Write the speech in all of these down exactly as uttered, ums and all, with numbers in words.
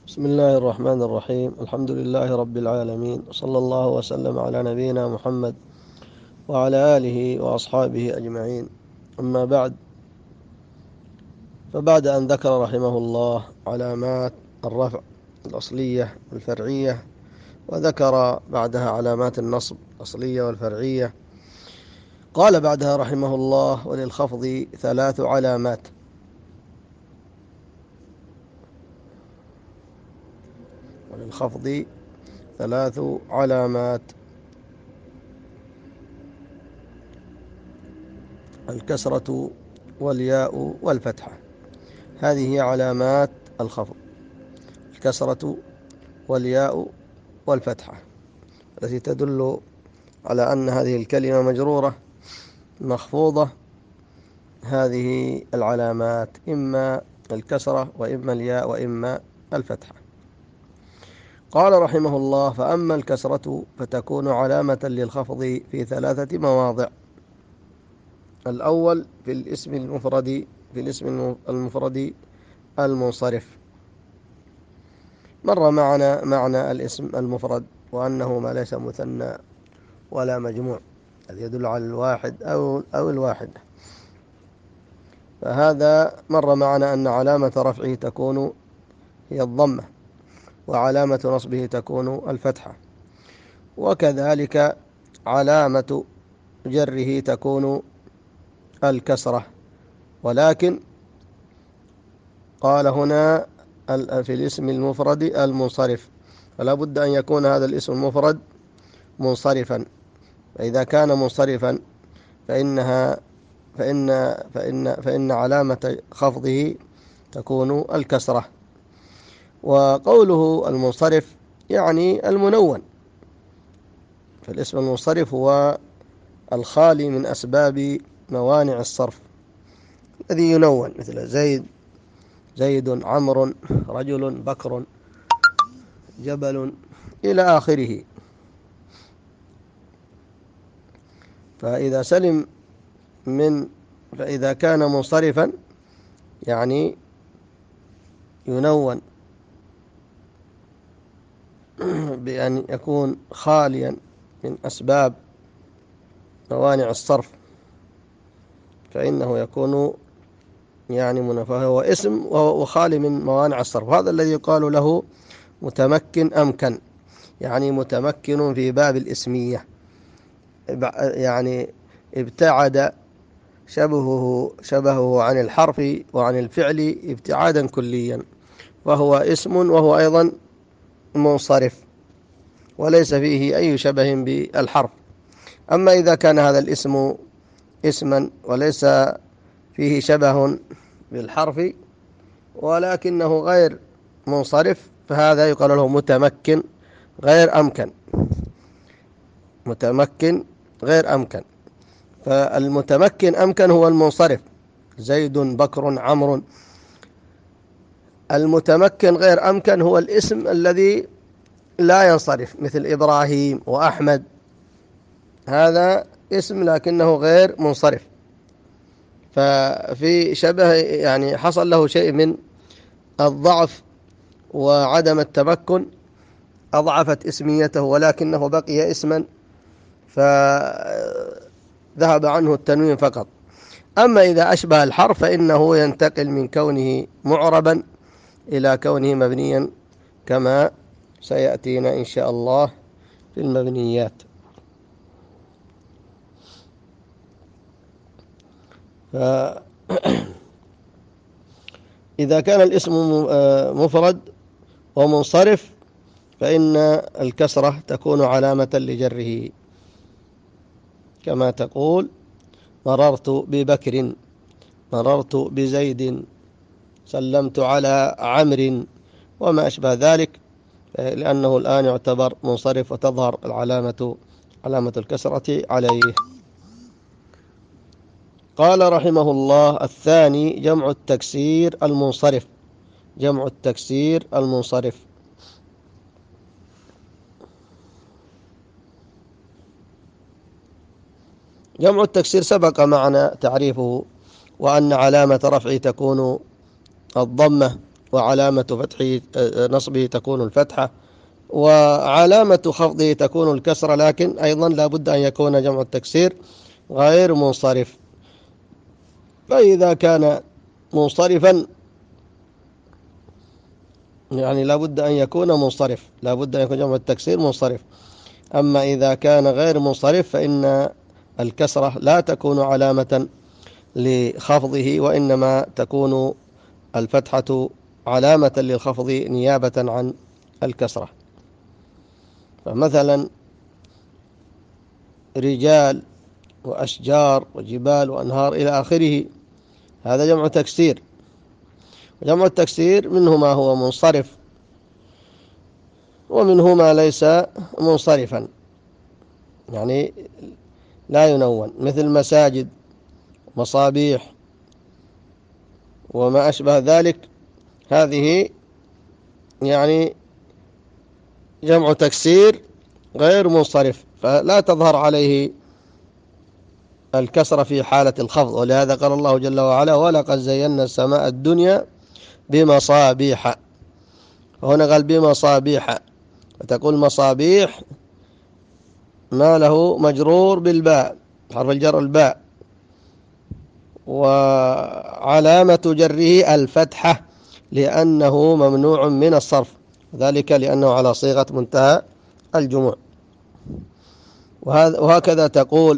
بسم الله الرحمن الرحيم. الحمد لله رب العالمين، وصلى الله وسلم على نبينا محمد وعلى آله وأصحابه أجمعين. أما بعد، فبعد أن ذكر رحمه الله علامات الرفع الأصلية والفرعية، وذكر بعدها علامات النصب الأصلية والفرعية، قال بعدها رحمه الله: وللخفض ثلاث علامات. وللخفض ثلاث علامات: الكسرة والياء والفتحة. هذه هي علامات الخفض: الكسرة والياء والفتحة، التي تدل على أن هذه الكلمة مجرورة مخفوضة. هذه العلامات إما الكسرة وإما الياء وإما الفتحة. قال رحمه الله: فأما الكسرة فتكون علامة للخفض في ثلاثة مواضع. الأول في الاسم المفرد في الاسم المفرد المنصرف. مر معنا معنى الاسم المفرد، وأنه ما ليس مثنى ولا مجموع، الذي يدل على الواحد أو أو الواحدة. فهذا مر معنا أن علامة رفعه تكون هي الضمة، وعلامة نصبه تكون الفتحة، وكذلك علامة جره تكون الكسرة. ولكن قال هنا في الاسم المفرد المنصرف، فلا بد أن يكون هذا الاسم المفرد منصرفا. فإذا كان منصرفا فإنها فإن فإن فإن علامة خفضه تكون الكسرة. وقوله المنصرف يعني المنون، فالاسم المنصرف هو الخالي من أسباب موانع الصرف، الذي ينون، مثل زيد زيد عمرو رجل بكر جبل إلى آخره. فإذا سلم من فإذا كان منصرفا يعني ينون بأن يكون خاليا من أسباب موانع الصرف، فإنه يكون يعني منفه، هو اسم وخالي من موانع الصرف. هذا الذي يقال له متمكن أمكن، يعني متمكن في باب الاسمية، يعني ابتعد شبهه شبهه عن الحرف وعن الفعل ابتعادا كليا، وهو اسم وهو أيضا منصرف، وليس فيه أي شبه بالحرف. أما إذا كان هذا الاسم اسما وليس فيه شبه بالحرف ولكنه غير منصرف، فهذا يقال له متمكن غير أمكن. متمكن غير أمكن. فالمتمكن أمكن هو المنصرف، زيد بكر عمرو. المتمكن غير أمكن هو الاسم الذي لا ينصرف، مثل إبراهيم وأحمد، هذا اسم لكنه غير منصرف. ففي شبه يعني حصل له شيء من الضعف وعدم التمكن، أضعفت اسميته ولكنه بقي اسما، فذهب عنه التنوين فقط. أما إذا أشبه الحرف فإنه ينتقل من كونه معربا إلى كونه مبنيا، كما سيأتينا إن شاء الله في المبنيات. فإذا كان الاسم مفرد ومنصرف فإن الكسرة تكون علامة لجره، كما تقول: مررت ببكر، مررت بزيد، سلمت على عمرو، وما أشبه ذلك، لأنه الآن يعتبر منصرف وتظهر العلامة علامة الكسرة عليه. قال رحمه الله: الثاني جمع التكسير المنصرف. جمع التكسير المنصرف. جمع التكسير سبق معنا تعريفه، وأن علامة رفعه تكون الضمة، وعلامة فتحه نصبه تكون الفتحة، وعلامة خفضه تكون الكسرة، لكن أيضا لا بد أن يكون جمع التكسير غير منصرف. فإذا كان منصرفا يعني لا بد أن يكون منصرف، لا بد أن يكون جمع التكسير منصرف. أما إذا كان غير منصرف فإن الكسرة لا تكون علامة لخفضه، وإنما تكون الفتحة علامة للخفض نيابة عن الكسرة. فمثلا رجال وأشجار وجبال وأنهار إلى آخره، هذا جمع تكسير. جمع التكسير منه ما هو منصرف ومنه ما ليس منصرفا، يعني لا ينون، مثل مساجد، مصابيح وما أشبه ذلك، هذه يعني جمع تكسير غير منصرف، فلا تظهر عليه الكسرة في حالة الخفض. ولهذا قال الله جل وعلا: ولقد زينا السماء الدنيا بمصابيح. هنا قال بمصابيح، وتقول مصابيح ما له مجرور بالباء، حرف الجر الباء، وعلامة جره الفتحة لأنه ممنوع من الصرف، ذلك لأنه على صيغة منتهى الجموع. وهكذا تقول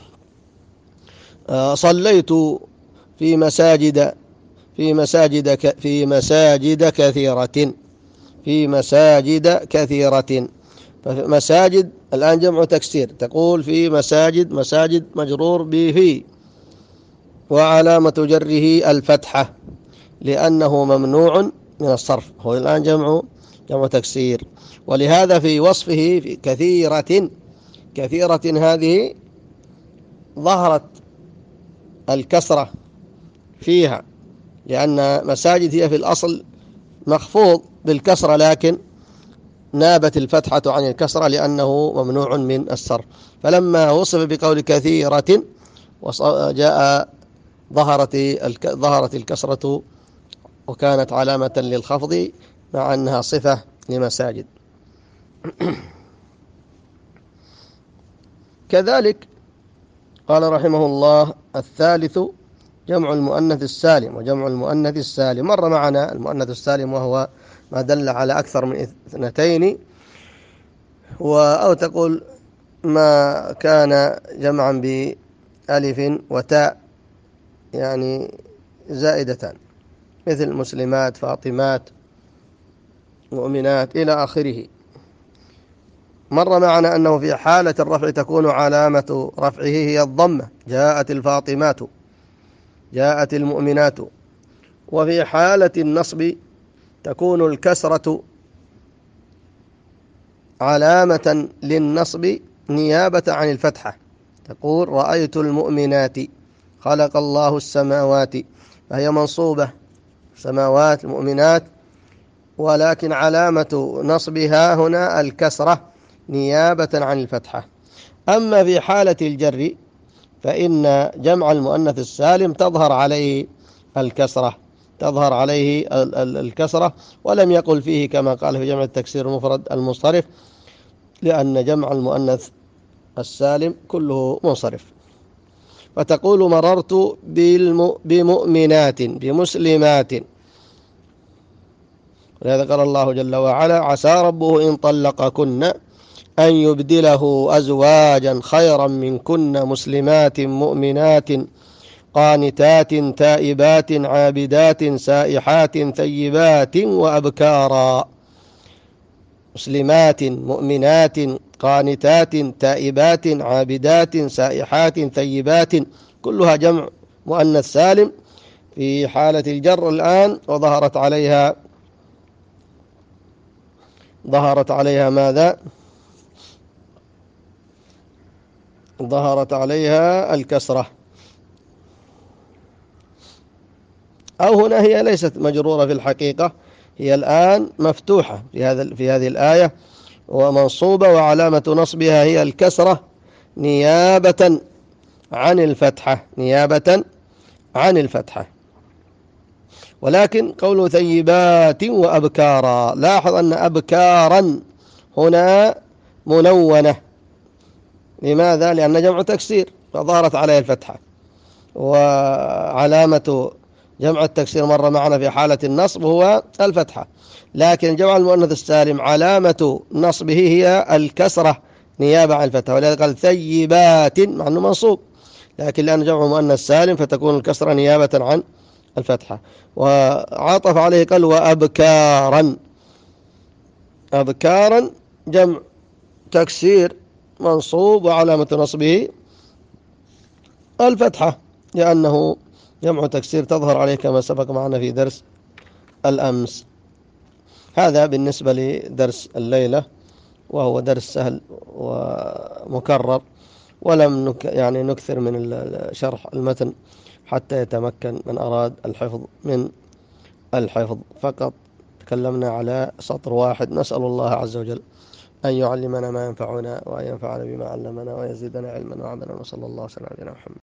صليت في مساجد في مساجد في مساجد كثيرة في مساجد كثيرة. فمساجد الآن جمع تكسير، تقول في مساجد، مساجد مجرور به، وعلامة جره الفتحة لأنه ممنوع من الصرف. هو الآن جمع جمع تكسير. ولهذا في وصفه في كثيرة، كثيرة هذه ظهرت الكسرة فيها، لأن مساجد هي في الأصل مخفوض بالكسرة، لكن نابت الفتحة عن الكسرة لأنه ممنوع من الصرف. فلما وصف بقول كثيرة جاء ظهرت ظهرت الكسرة وكانت علامة للخفض مع أنها صفة لمساجد. كذلك قال رحمه الله: الثالث جمع المؤنث السالم. وجمع المؤنث السالم مر معنا المؤنث السالم، وهو ما دل على أكثر من اثنتين، أو تقول ما كان جمعا بألف وتاء يعني زائدتان، مثل مسلمات، فاطمات، مؤمنات إلى آخره. مر معنا أنه في حالة الرفع تكون علامة رفعه هي الضمة: جاءت الفاطمات، جاءت المؤمنات. وفي حالة النصب تكون الكسرة علامة للنصب نيابة عن الفتحة، تقول رأيت المؤمنات، خلق الله السماوات، فهي منصوبة سماوات المؤمنات، ولكن علامة نصبها هنا الكسرة نيابة عن الفتحة. أما في حالة الجر فإن جمع المؤنث السالم تظهر عليه الكسرة، تظهر عليه الكسرة، ولم يقل فيه كما قال في جمع التكسير المفرد المنصرف، لأن جمع المؤنث السالم كله منصرف. فتقول مررت بمؤمنات، بمسلمات. ولهذا قال الله جل وعلا: عسى ربه إن طلقكن أن يبدله أزواجا خيرا منكن مسلمات مؤمنات قانتات تائبات عابدات سائحات ثيبات وأبكارا. مسلمات مؤمنات قانتات تائبات عابدات سائحات ثيبات، كلها جمع مؤنث سالم في حالة الجر الآن، وظهرت عليها ظهرت عليها ماذا؟ ظهرت عليها الكسرة. أو هنا هي ليست مجرورة في الحقيقة، هي الآن مفتوحة في هذا في هذه الآية ومنصوبة، وعلامة نصبها هي الكسرة نيابة عن الفتحة، نيابة عن الفتحة. ولكن قوله ثيبات وأبكارا، لاحظ أن أبكارا هنا منونة. لماذا؟ لأن جمع تكسير فظهرت عليه الفتحة، وعلامة جمع التكسير مر معنا في حالة النصب هو الفتحة، لكن جمع المؤنث السالم علامة نصبه هي الكسرة نيابة عن الفتحة، ولذلك قال ثيبات مع أنه منصوب، لكن لأن جمع مؤنث سالم فتكون الكسرة نيابة عن الفتحة. وعاطف عليه قال وأبكارا، أبكارا جمع تكسير منصوب وعلامة نصبه الفتحة، لأنه جمع تكسير تظهر عليه كما سبق معنا في درس الأمس. هذا بالنسبة لدرس الليلة، وهو درس سهل ومكرر، ولم نك يعني نكثر من شرح المتن حتى يتمكن من أراد الحفظ من الحفظ. فقط تكلمنا على سطر واحد. نسأل الله عز وجل أن يعلمنا ما ينفعنا، وأن ينفعنا بما علمنا، ويزيدنا علما وعملا، وصلى الله وسلم على نبينا محمد.